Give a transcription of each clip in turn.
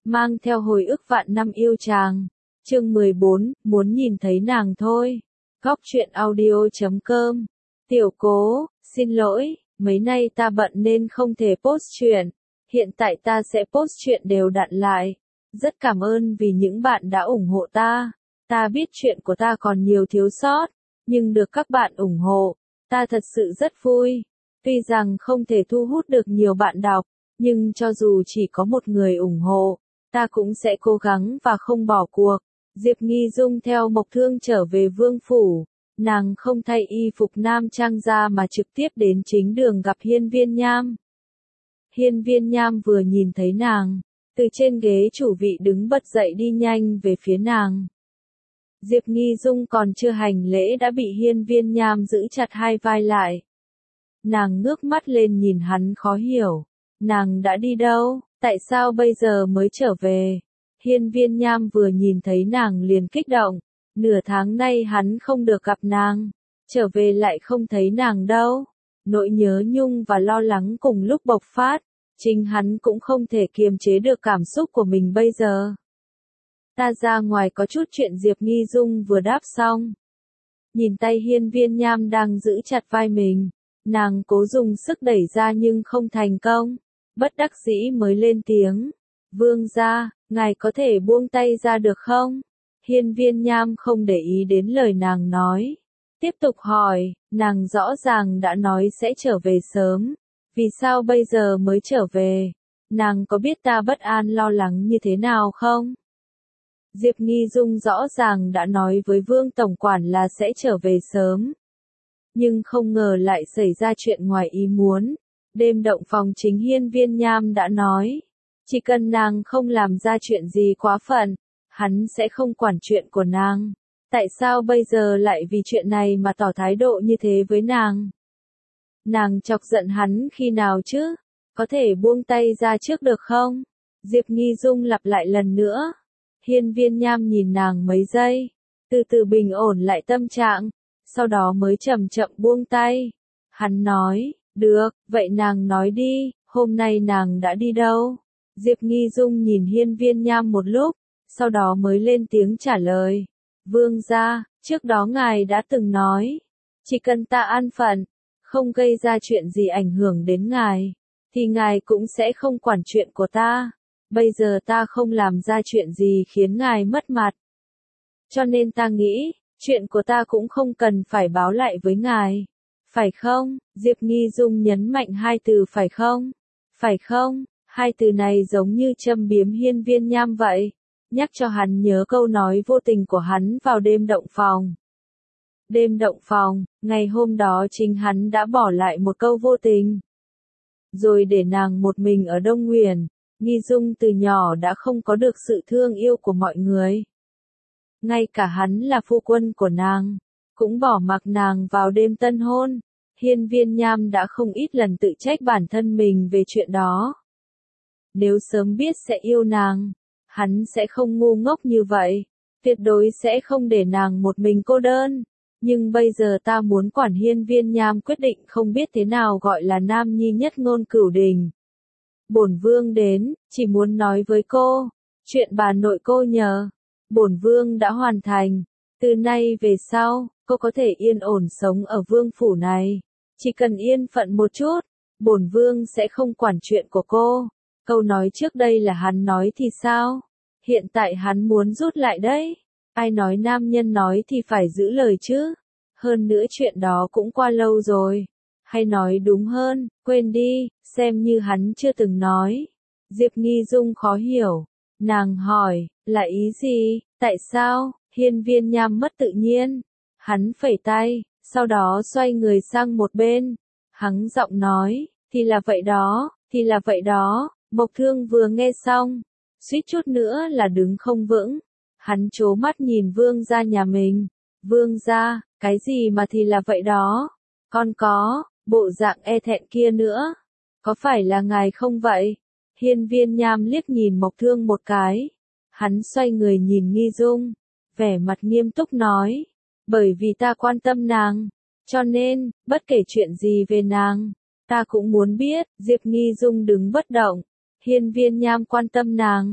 mang theo hồi ức vạn năm yêu chàng. Chương 14, muốn nhìn thấy nàng thôi. Góc truyện audio.com. Tiểu Cố, xin lỗi, mấy nay ta bận nên không thể post truyện. Hiện tại ta sẽ post truyện đều đặn lại. Rất cảm ơn vì những bạn đã ủng hộ ta. Ta biết chuyện của ta còn nhiều thiếu sót, nhưng được các bạn ủng hộ, ta thật sự rất vui. Tuy rằng không thể thu hút được nhiều bạn đọc, nhưng cho dù chỉ có một người ủng hộ, ta cũng sẽ cố gắng và không bỏ cuộc. Diệp Nghi Dung theo Mộc Thương trở về vương phủ, nàng không thay y phục nam trang ra mà trực tiếp đến chính đường gặp Hiên Viên Nham. Hiên Viên Nham vừa nhìn thấy nàng, từ trên ghế chủ vị đứng bật dậy đi nhanh về phía nàng. Diệp Nghi Dung còn chưa hành lễ đã bị Hiên Viên Nham giữ chặt hai vai lại. Nàng ngước mắt lên nhìn hắn khó hiểu. Nàng đã đi đâu, tại sao bây giờ mới trở về? Hiên Viên Nham vừa nhìn thấy nàng liền kích động. Nửa tháng nay hắn không được gặp nàng, trở về lại không thấy nàng đâu. Nỗi nhớ nhung và lo lắng cùng lúc bộc phát, chính hắn cũng không thể kiềm chế được cảm xúc của mình bây giờ. Ta ra ngoài có chút chuyện. Diệp Nghi Dung vừa đáp xong. Nhìn tay Hiên Viên Nham đang giữ chặt vai mình, nàng cố dùng sức đẩy ra nhưng không thành công. Bất đắc dĩ mới lên tiếng. Vương gia, ngài có thể buông tay ra được không? Hiên Viên Nham không để ý đến lời nàng nói. Tiếp tục hỏi, nàng rõ ràng đã nói sẽ trở về sớm. Vì sao bây giờ mới trở về? Nàng có biết ta bất an lo lắng như thế nào không? Diệp Nghi Dung rõ ràng đã nói với Vương Tổng Quản là sẽ trở về sớm. Nhưng không ngờ lại xảy ra chuyện ngoài ý muốn. Đêm động phòng chính Hiên Viên Nham đã nói. Chỉ cần nàng không làm ra chuyện gì quá phận, hắn sẽ không quản chuyện của nàng. Tại sao bây giờ lại vì chuyện này mà tỏ thái độ như thế với nàng? Nàng chọc giận hắn khi nào chứ? Có thể buông tay ra trước được không? Diệp Nghi Dung lặp lại lần nữa. Hiên Viên Nham nhìn nàng mấy giây, từ từ bình ổn lại tâm trạng, sau đó mới chậm chậm buông tay. Hắn nói, được, vậy nàng nói đi, hôm nay nàng đã đi đâu? Diệp Nghi Dung nhìn Hiên Viên Nham một lúc, sau đó mới lên tiếng trả lời. Vương gia, trước đó ngài đã từng nói, chỉ cần ta an phận, không gây ra chuyện gì ảnh hưởng đến ngài, thì ngài cũng sẽ không quản chuyện của ta. Bây giờ ta không làm ra chuyện gì khiến ngài mất mặt. Cho nên ta nghĩ, chuyện của ta cũng không cần phải báo lại với ngài. Phải không? Diệp Nghi Dung nhấn mạnh hai từ phải không? Phải không? Hai từ này giống như châm biếm Hiên Viên Nham vậy. Nhắc cho hắn nhớ câu nói vô tình của hắn vào đêm động phòng. Đêm động phòng, ngày hôm đó chính hắn đã bỏ lại một câu vô tình. Rồi để nàng một mình ở Đông Nguyền. Nghi Dung từ nhỏ đã không có được sự thương yêu của mọi người. Ngay cả hắn là phu quân của nàng, cũng bỏ mặc nàng vào đêm tân hôn. Hiên Viên Nham đã không ít lần tự trách bản thân mình về chuyện đó. Nếu sớm biết sẽ yêu nàng, hắn sẽ không ngu ngốc như vậy, tuyệt đối sẽ không để nàng một mình cô đơn. Nhưng bây giờ ta muốn quản. Hiên Viên Nham quyết định không biết thế nào gọi là nam nhi nhất ngôn cửu đình. Bổn vương đến, chỉ muốn nói với cô, chuyện bà nội cô nhờ, bổn vương đã hoàn thành. Từ nay về sau, cô có thể yên ổn sống ở vương phủ này. Chỉ cần yên phận một chút, bổn vương sẽ không quản chuyện của cô. Câu nói trước đây là hắn nói thì sao? Hiện tại hắn muốn rút lại đấy. Ai nói nam nhân nói thì phải giữ lời chứ? Hơn nữa chuyện đó cũng qua lâu rồi. Hay nói đúng hơn, quên đi, xem như hắn chưa từng nói. Diệp Nghi Dung khó hiểu. Nàng hỏi, là ý gì, tại sao? Hiên Viên Nham mất tự nhiên. Hắn phẩy tay, sau đó xoay người sang một bên. Hắn giọng nói, thì là vậy đó, thì là vậy đó. Mộc Thương vừa nghe xong, suýt chút nữa là đứng không vững. Hắn trố mắt nhìn vương gia nhà mình. Vương gia, cái gì mà thì là vậy đó? Con có, bộ dạng e thẹn kia nữa. Có phải là ngài không vậy? Hiên Viên Nham liếc nhìn Mộc Thương một cái. Hắn xoay người nhìn Nghi Dung, vẻ mặt nghiêm túc nói. Bởi vì ta quan tâm nàng, cho nên, bất kể chuyện gì về nàng, ta cũng muốn biết. Diệp Nghi Dung đứng bất động. Hiên Viên Nham quan tâm nàng.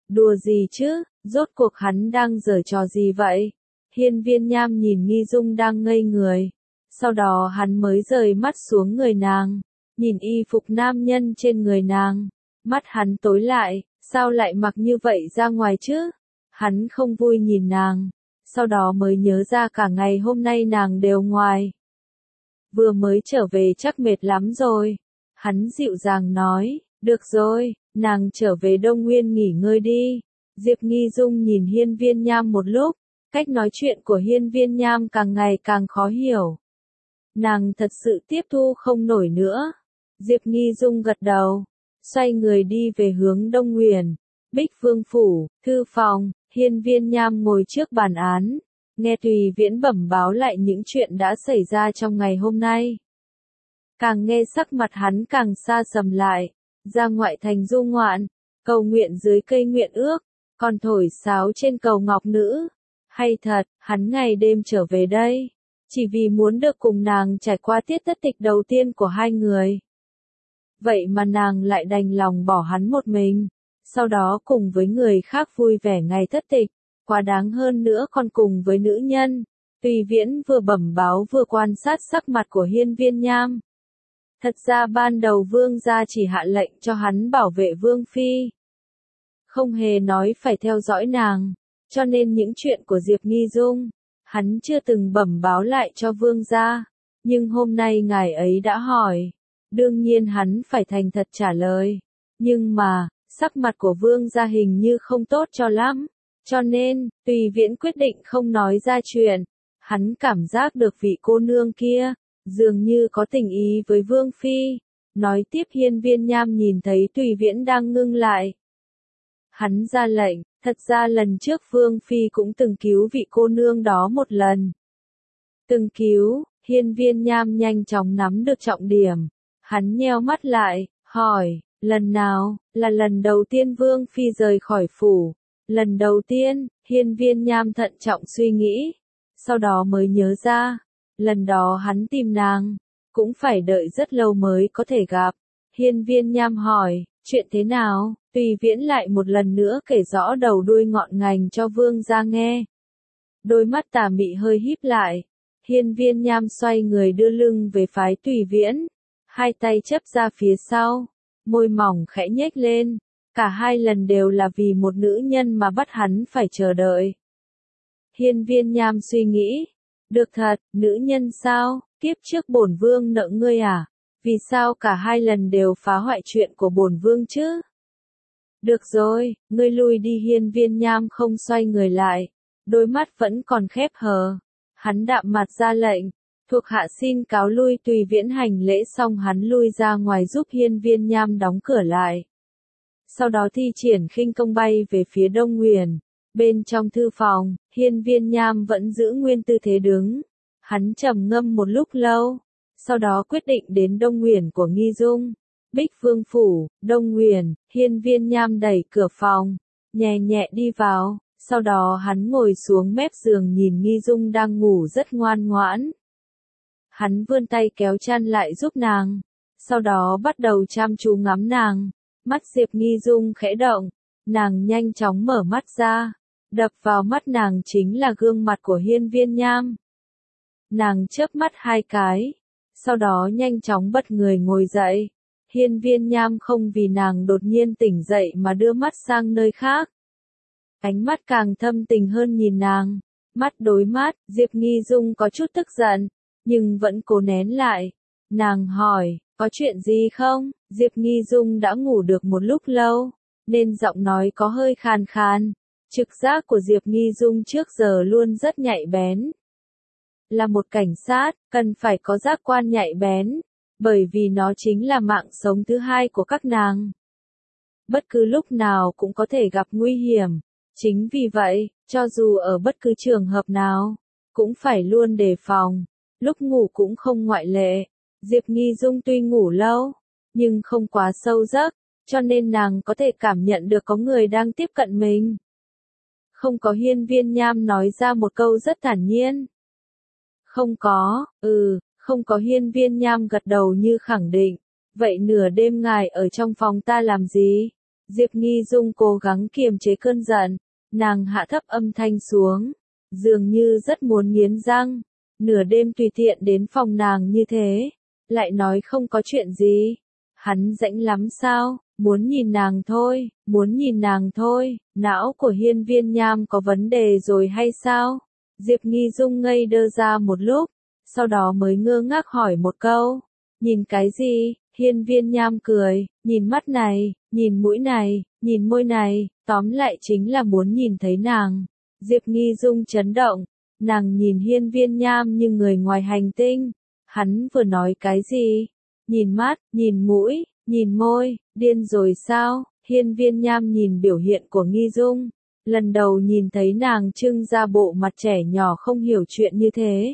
Đùa gì chứ, rốt cuộc hắn đang giở trò gì vậy? Hiên Viên Nham nhìn Nghi Dung đang ngây người. Sau đó hắn mới rời mắt xuống người nàng, nhìn y phục nam nhân trên người nàng. Mắt hắn tối lại, sao lại mặc như vậy ra ngoài chứ? Hắn không vui nhìn nàng, sau đó mới nhớ ra cả ngày hôm nay nàng đều ngoài. Vừa mới trở về chắc mệt lắm rồi. Hắn dịu dàng nói, được rồi, nàng trở về Đông Nguyên nghỉ ngơi đi. Diệp Nghi Dung nhìn Hiên Viên Nham một lúc, cách nói chuyện của Hiên Viên Nham càng ngày càng khó hiểu. Nàng thật sự tiếp thu không nổi nữa. Diệp Nghi Dung gật đầu, xoay người đi về hướng Đông Nguyền. Bích Vương Phủ, thư phòng, Hiên Viên Nham ngồi trước bàn án, nghe Tùy Viễn bẩm báo lại những chuyện đã xảy ra trong ngày hôm nay. Càng nghe sắc mặt hắn càng xa sầm lại, ra ngoại thành du ngoạn, cầu nguyện dưới cây nguyện ước, còn thổi sáo trên cầu ngọc nữ. Hay thật, hắn ngày đêm trở về đây, chỉ vì muốn được cùng nàng trải qua tiết thất tịch đầu tiên của hai người. Vậy mà nàng lại đành lòng bỏ hắn một mình, sau đó cùng với người khác vui vẻ ngày thất tịch, quá đáng hơn nữa còn cùng với nữ nhân. Tùy Viễn vừa bẩm báo vừa quan sát sắc mặt của Hiên Viên Nham. Thật ra ban đầu vương gia chỉ hạ lệnh cho hắn bảo vệ vương phi, không hề nói phải theo dõi nàng, cho nên những chuyện của Diệp Nghi Dung, hắn chưa từng bẩm báo lại cho vương gia, nhưng hôm nay ngài ấy đã hỏi, đương nhiên hắn phải thành thật trả lời, nhưng mà, sắc mặt của vương gia hình như không tốt cho lắm, cho nên, Tùy Viễn quyết định không nói ra chuyện, hắn cảm giác được vị cô nương kia, dường như có tình ý với vương phi. Nói tiếp Hiên Viên Nham nhìn thấy Tùy Viễn đang ngưng lại. Hắn ra lệnh, thật ra lần trước vương phi cũng từng cứu vị cô nương đó một lần. Từng cứu, Hiên Viên Nham nhanh chóng nắm được trọng điểm. Hắn nheo mắt lại, hỏi, lần nào, là lần đầu tiên vương phi rời khỏi phủ. Lần đầu tiên, Hiên Viên Nham thận trọng suy nghĩ, sau đó mới nhớ ra, lần đó hắn tìm nàng, cũng phải đợi rất lâu mới có thể gặp. Hiên Viên Nham hỏi, chuyện thế nào? Tùy Viễn lại một lần nữa kể rõ đầu đuôi ngọn ngành cho vương gia nghe. Đôi mắt tà mị hơi híp lại. Hiên Viên Nham xoay người đưa lưng về phái Tùy Viễn, hai tay chấp ra phía sau, môi mỏng khẽ nhếch lên. Cả hai lần đều là vì một nữ nhân mà bắt hắn phải chờ đợi. Hiên Viên Nham suy nghĩ, được thật, nữ nhân sao, kiếp trước bổn vương nợ ngươi à? Vì sao cả hai lần đều phá hoại chuyện của bổn vương chứ? Được rồi, ngươi lui đi. Hiên Viên Nham không xoay người lại, đôi mắt vẫn còn khép hờ. Hắn đạm mặt ra lệnh, thuộc hạ xin cáo lui. Tùy Viễn hành lễ xong hắn lui ra ngoài giúp Hiên Viên Nham đóng cửa lại. Sau đó thi triển khinh công bay về phía Đông Nguyền. Bên trong thư phòng, Hiên Viên Nham vẫn giữ nguyên tư thế đứng. Hắn trầm ngâm một lúc lâu, sau đó quyết định đến Đông Nguyền của Nghi Dung. Bích Vương Phủ, Đông Nguyền. Hiên Viên Nham đẩy cửa phòng, nhẹ nhẹ đi vào, sau đó hắn ngồi xuống mép giường nhìn Nghi Dung đang ngủ rất ngoan ngoãn. Hắn vươn tay kéo chăn lại giúp nàng, sau đó bắt đầu chăm chú ngắm nàng. Mắt Diệp Nghi Dung khẽ động, nàng nhanh chóng mở mắt ra, đập vào mắt nàng chính là gương mặt của Hiên Viên Nham. Nàng chớp mắt hai cái, sau đó nhanh chóng bật người ngồi dậy. Hiên Viên Nham không vì nàng đột nhiên tỉnh dậy mà đưa mắt sang nơi khác. Ánh mắt càng thâm tình hơn nhìn nàng, mắt đối mắt. Diệp Nghi Dung có chút tức giận, nhưng vẫn cố nén lại. Nàng hỏi, có chuyện gì không? Diệp Nghi Dung đã ngủ được một lúc lâu, nên giọng nói có hơi khàn khàn. Trực giác của Diệp Nghi Dung trước giờ luôn rất nhạy bén. Là một cảnh sát, cần phải có giác quan nhạy bén, bởi vì nó chính là mạng sống thứ hai của các nàng. Bất cứ lúc nào cũng có thể gặp nguy hiểm. Chính vì vậy, cho dù ở bất cứ trường hợp nào, cũng phải luôn đề phòng. Lúc ngủ cũng không ngoại lệ. Diệp Nghi Dung tuy ngủ lâu, nhưng không quá sâu giấc, cho nên nàng có thể cảm nhận được có người đang tiếp cận mình. Không có. Hiên Viên Nham nói ra một câu rất thản nhiên. Không có, không có. Hiên Viên Nham gật đầu như khẳng định. Vậy nửa đêm ngài ở trong phòng ta làm gì? Diệp Nghi Dung cố gắng kiềm chế cơn giận, nàng hạ thấp âm thanh xuống, dường như rất muốn nghiến răng, nửa đêm tùy tiện đến phòng nàng như thế, lại nói không có chuyện gì, hắn rãnh lắm sao, muốn nhìn nàng thôi, muốn nhìn nàng thôi, não của Hiên Viên Nham có vấn đề rồi hay sao? Diệp Nghi Dung ngây đơ ra một lúc, sau đó mới ngơ ngác hỏi một câu, nhìn cái gì? Hiên Viên Nham cười, nhìn mắt này, nhìn mũi này, nhìn môi này, tóm lại chính là muốn nhìn thấy nàng. Diệp Nghi Dung chấn động, nàng nhìn Hiên Viên Nham như người ngoài hành tinh, hắn vừa nói cái gì? Nhìn mắt, nhìn mũi, nhìn môi, điên rồi sao? Hiên Viên Nham nhìn biểu hiện của Nghi Dung, lần đầu nhìn thấy nàng trưng ra bộ mặt trẻ nhỏ không hiểu chuyện như thế.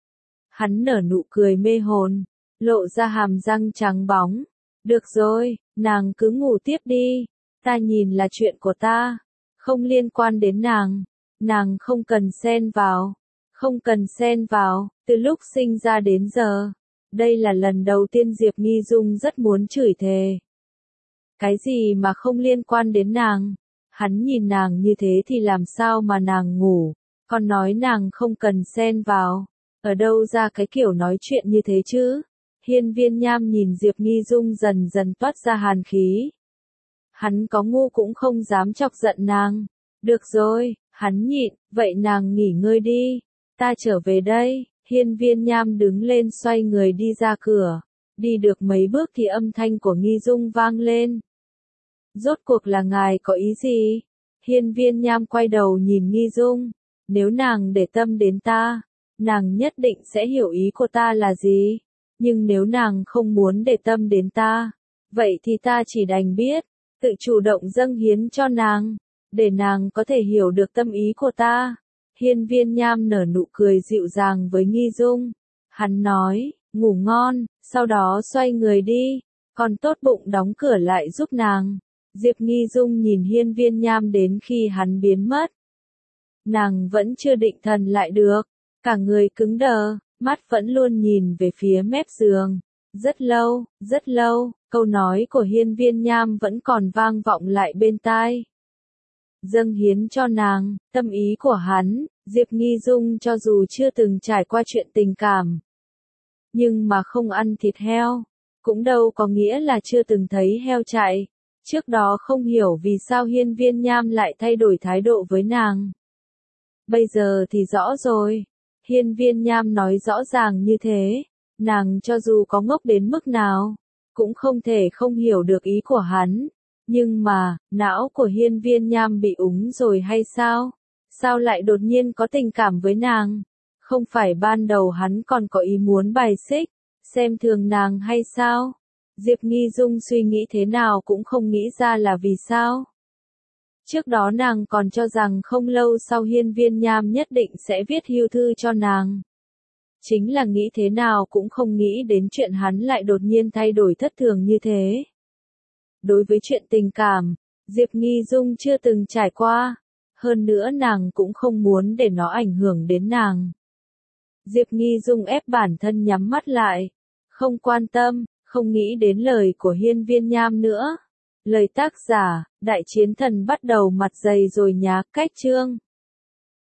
Hắn nở nụ cười mê hồn, lộ ra hàm răng trắng bóng. Được rồi, nàng cứ ngủ tiếp đi, ta nhìn là chuyện của ta, không liên quan đến nàng, nàng không cần xen vào, không cần xen vào, từ lúc sinh ra đến giờ. Đây là lần đầu tiên Diệp Nghi Dung rất muốn chửi thề. Cái gì mà không liên quan đến nàng? Hắn nhìn nàng như thế thì làm sao mà nàng ngủ, còn nói nàng không cần xen vào. Ở đâu ra cái kiểu nói chuyện như thế chứ? Hiên Viên Nham nhìn Diệp Nghi Dung dần dần toát ra hàn khí. Hắn có ngu cũng không dám chọc giận nàng. Được rồi, hắn nhịn, vậy nàng nghỉ ngơi đi, ta trở về đây. Hiên Viên Nham đứng lên xoay người đi ra cửa. Đi được mấy bước thì âm thanh của Nghi Dung vang lên. Rốt cuộc là ngài có ý gì? Hiên Viên Nham quay đầu nhìn Nghi Dung. Nếu nàng để tâm đến ta, nàng nhất định sẽ hiểu ý của ta là gì. Nhưng nếu nàng không muốn để tâm đến ta, vậy thì ta chỉ đành biết, tự chủ động dâng hiến cho nàng, để nàng có thể hiểu được tâm ý của ta. Hiên Viên Nham nở nụ cười dịu dàng với Nghi Dung. Hắn nói, ngủ ngon, sau đó xoay người đi, còn tốt bụng đóng cửa lại giúp nàng. Diệp Nghi Dung nhìn Hiên Viên Nham đến khi hắn biến mất. Nàng vẫn chưa định thần lại được, cả người cứng đờ, mắt vẫn luôn nhìn về phía mép giường. Rất lâu, câu nói của Hiên Viên Nham vẫn còn vang vọng lại bên tai. Dâng hiến cho nàng, tâm ý của hắn, Diệp Nghi Dung cho dù chưa từng trải qua chuyện tình cảm, nhưng mà không ăn thịt heo, cũng đâu có nghĩa là chưa từng thấy heo chạy. Trước đó không hiểu vì sao Hiên Viên Nham lại thay đổi thái độ với nàng. Bây giờ thì rõ rồi. Hiên Viên Nham nói rõ ràng như thế, nàng cho dù có ngốc đến mức nào, cũng không thể không hiểu được ý của hắn. Nhưng mà, não của Hiên Viên Nham bị úng rồi hay sao? Sao lại đột nhiên có tình cảm với nàng? Không phải ban đầu hắn còn có ý muốn bài xích, xem thường nàng hay sao? Diệp Nghi Dung suy nghĩ thế nào cũng không nghĩ ra là vì sao. Trước đó nàng còn cho rằng không lâu sau Hiên Viên Nham nhất định sẽ viết hưu thư cho nàng. Chính là nghĩ thế nào cũng không nghĩ đến chuyện hắn lại đột nhiên thay đổi thất thường như thế. Đối với chuyện tình cảm, Diệp Nghi Dung chưa từng trải qua, hơn nữa nàng cũng không muốn để nó ảnh hưởng đến nàng. Diệp Nghi Dung ép bản thân nhắm mắt lại, không quan tâm, không nghĩ đến lời của Hiên Viên Nham nữa. Lời tác giả, Đại Chiến Thần bắt đầu mặt dày rồi nhá, cách chương.